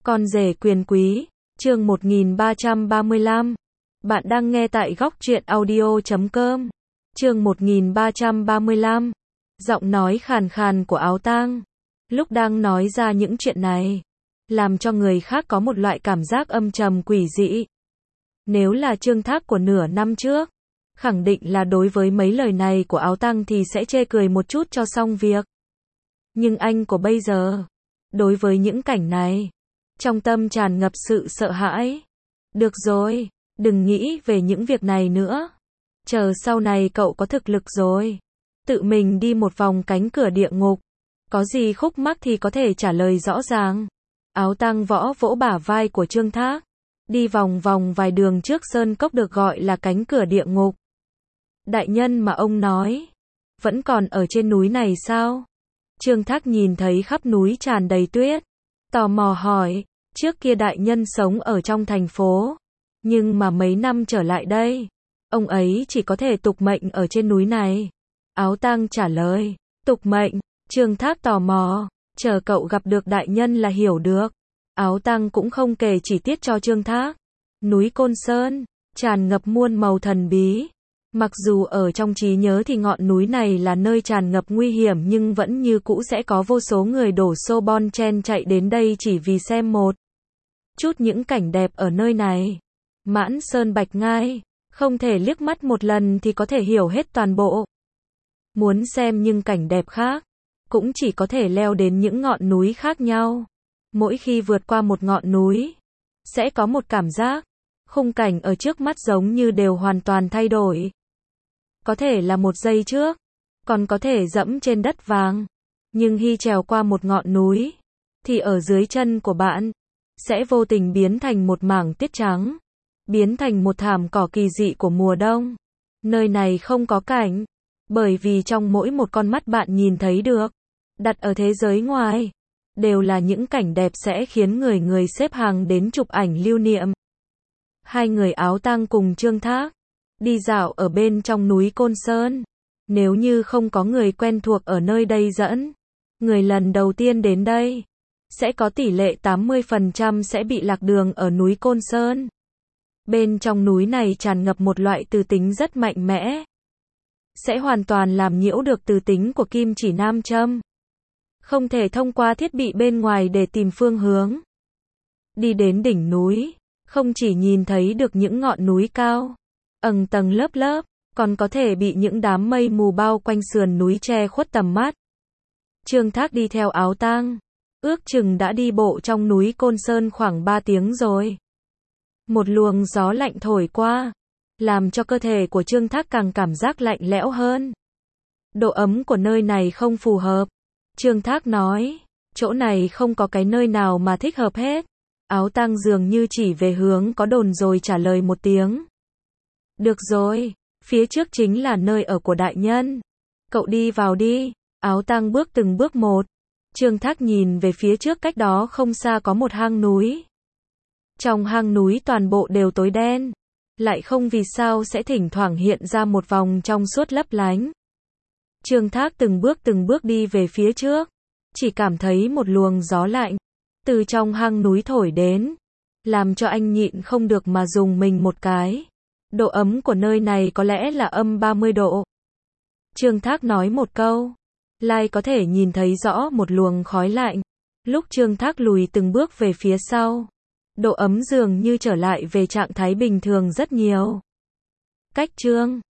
Con rể quyền quý, chương 1335. Bạn đang nghe tại góc truyện audio.com. Chương 1335. Giọng nói khàn khàn của Áo Tang, lúc đang nói ra những chuyện này, làm cho người khác có một loại cảm giác âm trầm quỷ dị. Nếu là Trương Thác của nửa năm trước, khẳng định là đối với mấy lời này của Áo Tang thì sẽ chê cười một chút cho xong việc. Nhưng anh của bây giờ, đối với những cảnh này, trong tâm tràn ngập sự sợ hãi. Được rồi, đừng nghĩ về những việc này nữa. Chờ sau này cậu có thực lực rồi, tự mình đi một vòng cánh cửa địa ngục. Có gì khúc mắc thì có thể trả lời rõ ràng. Áo Tang võ vỗ bả vai của Trương Thác, đi vòng vòng vài đường trước sơn cốc được gọi là cánh cửa địa ngục. Đại nhân mà ông nói, vẫn còn ở trên núi này sao? Trương Thác nhìn thấy khắp núi tràn đầy tuyết, tò mò hỏi, trước kia đại nhân sống ở trong thành phố, nhưng mà mấy năm trở lại đây, ông ấy chỉ có thể tục mệnh ở trên núi này. Áo Tang trả lời, tục mệnh. Trương Thác tò mò, chờ cậu gặp được đại nhân là hiểu được. Áo Tang cũng không kể chi tiết cho Trương Thác. Núi Côn Sơn, tràn ngập muôn màu thần bí. Mặc dù ở trong trí nhớ thì ngọn núi này là nơi tràn ngập nguy hiểm nhưng vẫn như cũ sẽ có vô số người đổ xô bon chen chạy đến đây chỉ vì xem một chút những cảnh đẹp ở nơi này. Mãn Sơn Bạch Ngai, không thể liếc mắt một lần thì có thể hiểu hết toàn bộ. Muốn xem những cảnh đẹp khác, cũng chỉ có thể leo đến những ngọn núi khác nhau. Mỗi khi vượt qua một ngọn núi, sẽ có một cảm giác, khung cảnh ở trước mắt giống như đều hoàn toàn thay đổi. Có thể là một giây trước, còn có thể dẫm trên đất vàng. Nhưng khi trèo qua một ngọn núi, thì ở dưới chân của bạn, sẽ vô tình biến thành một mảng tuyết trắng, biến thành một thảm cỏ kỳ dị của mùa đông. Nơi này không có cảnh, bởi vì trong mỗi một con mắt bạn nhìn thấy được, đặt ở thế giới ngoài, đều là những cảnh đẹp sẽ khiến người người xếp hàng đến chụp ảnh lưu niệm. Hai người Áo Tang cùng Trương Thác đi dạo ở bên trong núi Côn Sơn. Nếu như không có người quen thuộc ở nơi đây dẫn, người lần đầu tiên đến đây, sẽ có tỷ lệ 80% sẽ bị lạc đường ở núi Côn Sơn. Bên trong núi này tràn ngập một loại từ tính rất mạnh mẽ, sẽ hoàn toàn làm nhiễu được từ tính của kim chỉ nam châm. Không thể thông qua thiết bị bên ngoài để tìm phương hướng. Đi đến đỉnh núi, không chỉ nhìn thấy được những ngọn núi cao, ầng tầng lớp lớp, còn có thể bị những đám mây mù bao quanh sườn núi che khuất tầm mắt. Trương Thác đi theo Áo Tang, ước chừng đã đi bộ trong núi Côn Sơn khoảng 3 tiếng rồi. Một luồng gió lạnh thổi qua, làm cho cơ thể của Trương Thác càng cảm giác lạnh lẽo hơn. Độ ấm của nơi này không phù hợp. Trương Thác nói, chỗ này không có cái nơi nào mà thích hợp hết. Áo Tang dường như chỉ về hướng có đồn rồi trả lời một tiếng. Được rồi, phía trước chính là nơi ở của đại nhân. Cậu đi vào đi. Áo Tang bước từng bước một. Trương Thác nhìn về phía trước, cách đó không xa có một hang núi. Trong hang núi toàn bộ đều tối đen, lại không vì sao sẽ thỉnh thoảng hiện ra một vòng trong suốt lấp lánh. Trương Thác từng bước đi về phía trước, chỉ cảm thấy một luồng gió lạnh từ trong hang núi thổi đến, làm cho anh nhịn không được mà rùng mình một cái. Độ ấm của nơi này có lẽ là âm 30 độ. Trương Thác nói một câu, lại có thể nhìn thấy rõ một luồng khói lạnh. Lúc Trương Thác lùi từng bước về phía sau, độ ấm dường như trở lại về trạng thái bình thường rất nhiều. Cách Trương